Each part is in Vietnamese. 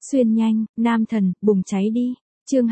Xuyên nhanh, nam thần, bùng cháy đi. Chương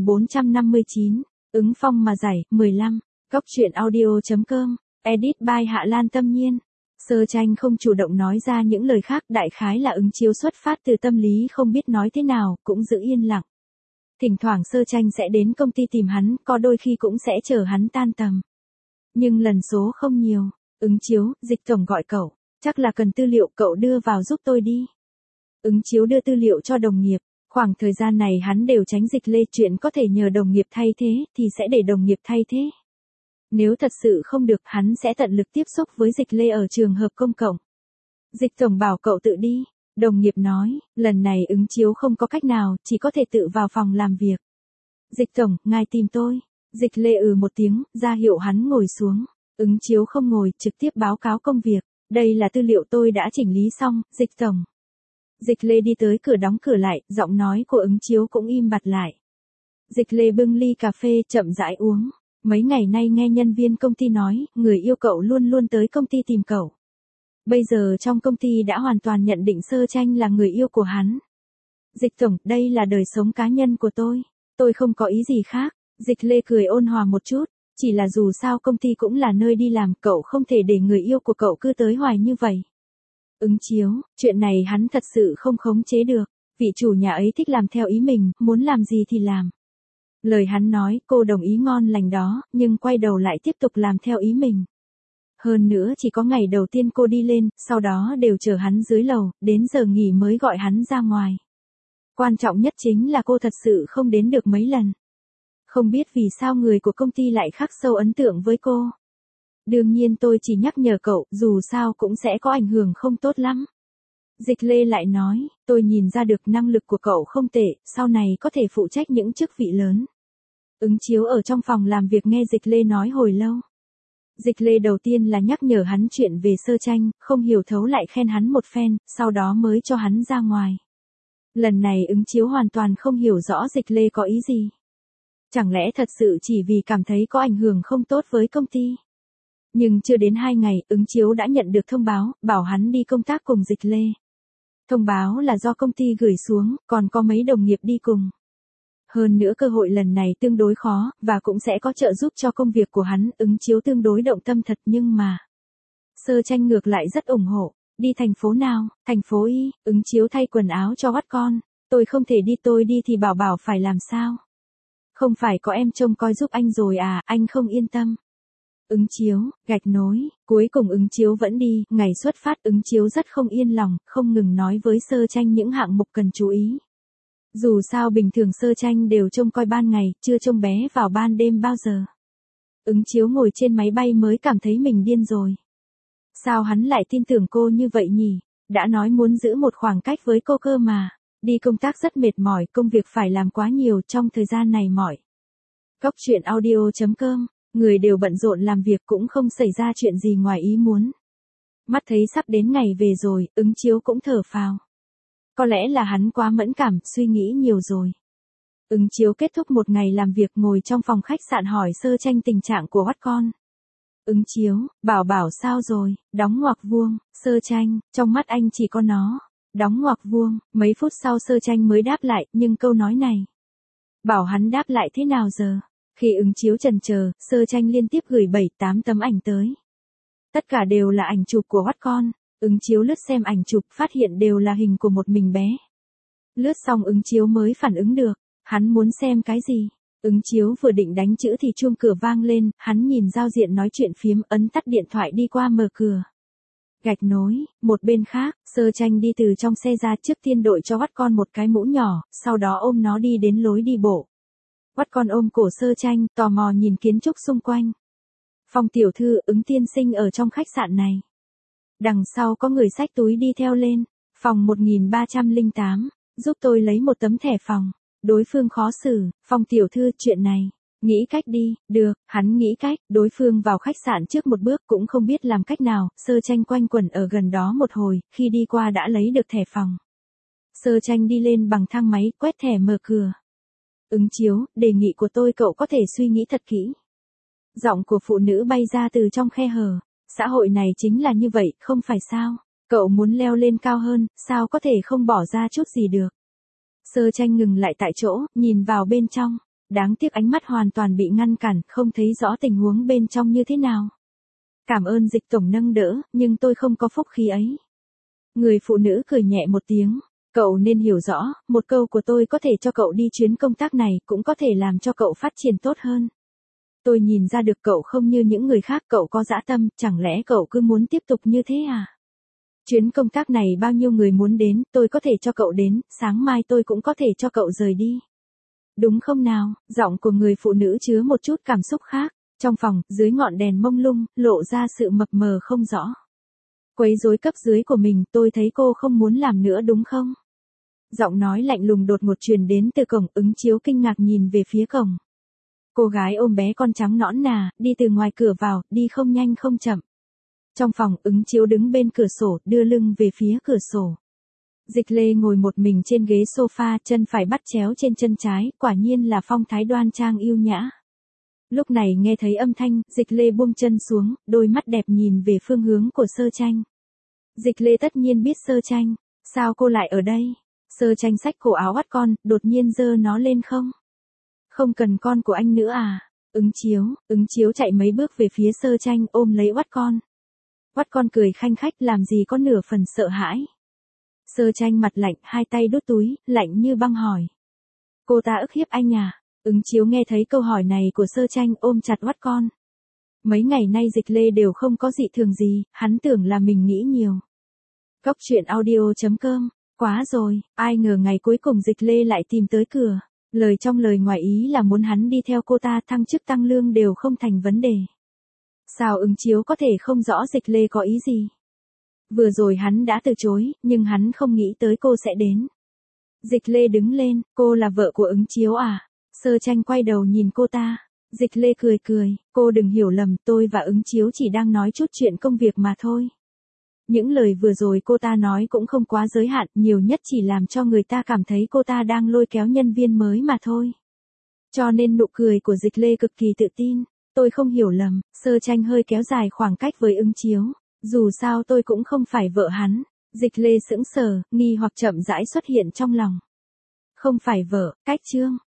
2459, ứng phong mà giải, 15. Góc truyện audio.com, edit by Hạ Lan Tâm Nhiên. Sơ Tranh không chủ động nói ra những lời khác, đại khái là ứng chiếu xuất phát từ tâm lý không biết nói thế nào, cũng giữ yên lặng. Thỉnh thoảng Sơ Tranh sẽ đến công ty tìm hắn, có đôi khi cũng sẽ chờ hắn tan tầm. Nhưng lần số không nhiều. Ứng chiếu, Dịch tổng gọi cậu, chắc là cần tư liệu, cậu đưa vào giúp tôi đi. Ứng chiếu đưa tư liệu cho đồng nghiệp, khoảng thời gian này hắn đều tránh Dịch Lê, chuyện có thể nhờ đồng nghiệp thay thế thì sẽ để đồng nghiệp thay thế. Nếu thật sự không được, hắn sẽ tận lực tiếp xúc với Dịch Lê ở trường hợp công cộng. Dịch tổng bảo cậu tự đi, đồng nghiệp nói, lần này ứng chiếu không có cách nào, chỉ có thể tự vào phòng làm việc. Dịch tổng, ngài tìm tôi. Dịch Lê một tiếng, ra hiệu hắn ngồi xuống. Ứng chiếu không ngồi, trực tiếp báo cáo công việc. Đây là tư liệu tôi đã chỉnh lý xong, Dịch tổng. Dịch Lê đi tới cửa đóng cửa lại, giọng nói của ứng chiếu cũng im bặt lại. Dịch Lê bưng ly cà phê, chậm rãi uống. Mấy ngày nay nghe nhân viên công ty nói, người yêu cậu luôn luôn tới công ty tìm cậu. Bây giờ trong công ty đã hoàn toàn nhận định Sơ Tranh là người yêu của hắn. Dịch tổng, đây là đời sống cá nhân của tôi không có ý gì khác. Dịch Lê cười ôn hòa một chút, chỉ là dù sao công ty cũng là nơi đi làm, cậu không thể để người yêu của cậu cứ tới hoài như vậy. Ứng chiếu, chuyện này hắn thật sự không khống chế được, vị chủ nhà ấy thích làm theo ý mình, muốn làm gì thì làm. Lời hắn nói, cô đồng ý ngon lành đó, nhưng quay đầu lại tiếp tục làm theo ý mình. Hơn nữa chỉ có ngày đầu tiên cô đi lên, sau đó đều chờ hắn dưới lầu, đến giờ nghỉ mới gọi hắn ra ngoài. Quan trọng nhất chính là cô thật sự không đến được mấy lần. Không biết vì sao người của công ty lại khắc sâu ấn tượng với cô. Đương nhiên tôi chỉ nhắc nhở cậu, dù sao cũng sẽ có ảnh hưởng không tốt lắm. Dịch Lê lại nói, tôi nhìn ra được năng lực của cậu không tệ, sau này có thể phụ trách những chức vị lớn. Ứng chiếu ở trong phòng làm việc nghe Dịch Lê nói hồi lâu. Dịch Lê đầu tiên là nhắc nhở hắn chuyện về Sơ Tranh, không hiểu thấu lại khen hắn một phen, sau đó mới cho hắn ra ngoài. Lần này ứng chiếu hoàn toàn không hiểu rõ Dịch Lê có ý gì. Chẳng lẽ thật sự chỉ vì cảm thấy có ảnh hưởng không tốt với công ty. Nhưng chưa đến 2 ngày, ứng chiếu đã nhận được thông báo, bảo hắn đi công tác cùng Dịch Lê. Thông báo là do công ty gửi xuống, còn có mấy đồng nghiệp đi cùng. Hơn nữa cơ hội lần này tương đối khó, và cũng sẽ có trợ giúp cho công việc của hắn, ứng chiếu tương đối động tâm thật nhưng mà. Sơ Tranh ngược lại rất ủng hộ, đi thành phố nào, thành phố Y, ứng chiếu thay quần áo cho bắt con, tôi không thể đi, tôi đi thì bảo bảo phải làm sao. Không phải có em trông coi giúp anh rồi à, anh không yên tâm. Ứng chiếu, gạch nối, cuối cùng ứng chiếu vẫn đi, ngày xuất phát ứng chiếu rất không yên lòng, không ngừng nói với Sơ Tranh những hạng mục cần chú ý. Dù sao bình thường Sơ Tranh đều trông coi ban ngày, chưa trông bé vào ban đêm bao giờ. Ứng chiếu ngồi trên máy bay mới cảm thấy mình điên rồi. Sao hắn lại tin tưởng cô như vậy nhỉ? Đã nói muốn giữ một khoảng cách với cô cơ mà. Đi công tác rất mệt mỏi, công việc phải làm quá nhiều trong thời gian này mỏi. Góc truyện audio.com, người đều bận rộn làm việc cũng không xảy ra chuyện gì ngoài ý muốn. Mắt thấy sắp đến ngày về rồi, ứng chiếu cũng thở phào. Có lẽ là hắn quá mẫn cảm, suy nghĩ nhiều rồi. Ứng chiếu kết thúc một ngày làm việc ngồi trong phòng khách sạn hỏi Sơ Tranh tình trạng của bắt con. Ứng chiếu, bảo bảo sao rồi, đóng ngoặc vuông, Sơ Tranh, trong mắt anh chỉ có nó. Đóng ngoặc vuông, mấy phút sau Sơ Tranh mới đáp lại, nhưng câu nói này. Bảo hắn đáp lại thế nào giờ? Khi ứng chiếu chần chờ, Sơ Tranh liên tiếp gửi 7-8 tấm ảnh tới. Tất cả đều là ảnh chụp của bắt con. Ứng chiếu lướt xem ảnh chụp, phát hiện đều là hình của một mình bé. Lướt xong ứng chiếu mới phản ứng được, hắn muốn xem cái gì. Ứng chiếu vừa định đánh chữ thì chuông cửa vang lên, hắn nhìn giao diện nói chuyện phiếm, ấn tắt điện thoại đi qua mở cửa. Gạch nối, một bên khác, Sơ Tranh đi từ trong xe ra, trước tiên đội cho bắt con một cái mũ nhỏ, sau đó ôm nó đi đến lối đi bộ. Bắt con ôm cổ Sơ Tranh, tò mò nhìn kiến trúc xung quanh. Phong tiểu thư, ứng tiên sinh ở trong khách sạn này. Đằng sau có người xách túi đi theo lên. Phòng 1308, giúp tôi lấy một tấm thẻ phòng. Đối phương khó xử, Phong tiểu thư, chuyện này. Nghĩ cách đi, được, hắn nghĩ cách, đối phương vào khách sạn trước một bước cũng không biết làm cách nào, Sơ Tranh quanh quẩn ở gần đó một hồi, khi đi qua đã lấy được thẻ phòng. Sơ Tranh đi lên bằng thang máy, quét thẻ mở cửa. Ứng chiếu, đề nghị của tôi cậu có thể suy nghĩ thật kỹ. Giọng của phụ nữ bay ra từ trong khe hở. Xã hội này chính là như vậy, không phải sao? Cậu muốn leo lên cao hơn, sao có thể không bỏ ra chút gì được? Sơ tranh ngừng lại tại chỗ, nhìn vào bên trong. Đáng tiếc ánh mắt hoàn toàn bị ngăn cản, không thấy rõ tình huống bên trong như thế nào. Cảm ơn Dịch tổng nâng đỡ, nhưng tôi không có phúc khí ấy. Người phụ nữ cười nhẹ một tiếng. Cậu nên hiểu rõ, một câu của tôi có thể cho cậu đi chuyến công tác này, cũng có thể làm cho cậu phát triển tốt hơn. Tôi nhìn ra được cậu không như những người khác, cậu có dã tâm, chẳng lẽ cậu cứ muốn tiếp tục như thế à? Chuyến công tác này bao nhiêu người muốn đến, tôi có thể cho cậu đến, sáng mai tôi cũng có thể cho cậu rời đi. Đúng không nào? Giọng của người phụ nữ chứa một chút cảm xúc khác. Trong phòng, dưới ngọn đèn mông lung, lộ ra sự mập mờ không rõ. Quấy rối cấp dưới của mình, tôi thấy cô không muốn làm nữa đúng không? Giọng nói lạnh lùng đột ngột truyền đến từ cổng. Ứng Chiếu kinh ngạc nhìn về phía cổng. Cô gái ôm bé con trắng nõn nà, đi từ ngoài cửa vào, đi không nhanh không chậm. Trong phòng, Ứng Chiếu đứng bên cửa sổ, đưa lưng về phía cửa sổ. Dịch Lê ngồi một mình trên ghế sofa, chân phải bắt chéo trên chân trái, quả nhiên là phong thái đoan trang yêu nhã. Lúc này nghe thấy âm thanh, Dịch Lê buông chân xuống, đôi mắt đẹp nhìn về phương hướng của Sơ Tranh. Dịch Lê tất nhiên biết Sơ Tranh, sao cô lại ở đây? Sơ Tranh xách cổ áo oắt con, đột nhiên giơ nó lên không? Không cần con của anh nữa à? Ứng Chiếu chạy mấy bước về phía Sơ Tranh ôm lấy oắt con. Oắt con cười khanh khách làm gì có nửa phần sợ hãi. Sơ Tranh mặt lạnh, hai tay đút túi, lạnh như băng hỏi. Cô ta ức hiếp anh à? Ứng Chiếu nghe thấy câu hỏi này của Sơ Tranh ôm chặt oắt con. Mấy ngày nay Dịch Lê đều không có dị thường gì, hắn tưởng là mình nghĩ nhiều. Góc truyện audio.com, quá rồi, ai ngờ ngày cuối cùng Dịch Lê lại tìm tới cửa. Lời trong lời ngoài ý là muốn hắn đi theo cô ta, thăng chức tăng lương đều không thành vấn đề. Sao Ứng Chiếu có thể không rõ Dịch Lê có ý gì? Vừa rồi hắn đã từ chối, nhưng hắn không nghĩ tới cô sẽ đến. Dịch Lê đứng lên, cô là vợ của Ứng Chiếu à? Sơ Tranh quay đầu nhìn cô ta. Dịch Lê cười, cô đừng hiểu lầm, tôi và Ứng Chiếu chỉ đang nói chút chuyện công việc mà thôi. Những lời vừa rồi cô ta nói cũng không quá giới hạn, nhiều nhất chỉ làm cho người ta cảm thấy cô ta đang lôi kéo nhân viên mới mà thôi. Cho nên nụ cười của Dịch Lê cực kỳ tự tin. Tôi không hiểu lầm, Sơ Tranh hơi kéo dài khoảng cách với Ứng Chiếu. Dù sao tôi cũng không phải vợ hắn. Dịch Lê sững sờ, nghi hoặc chậm rãi xuất hiện trong lòng. Không phải vợ, cách chương.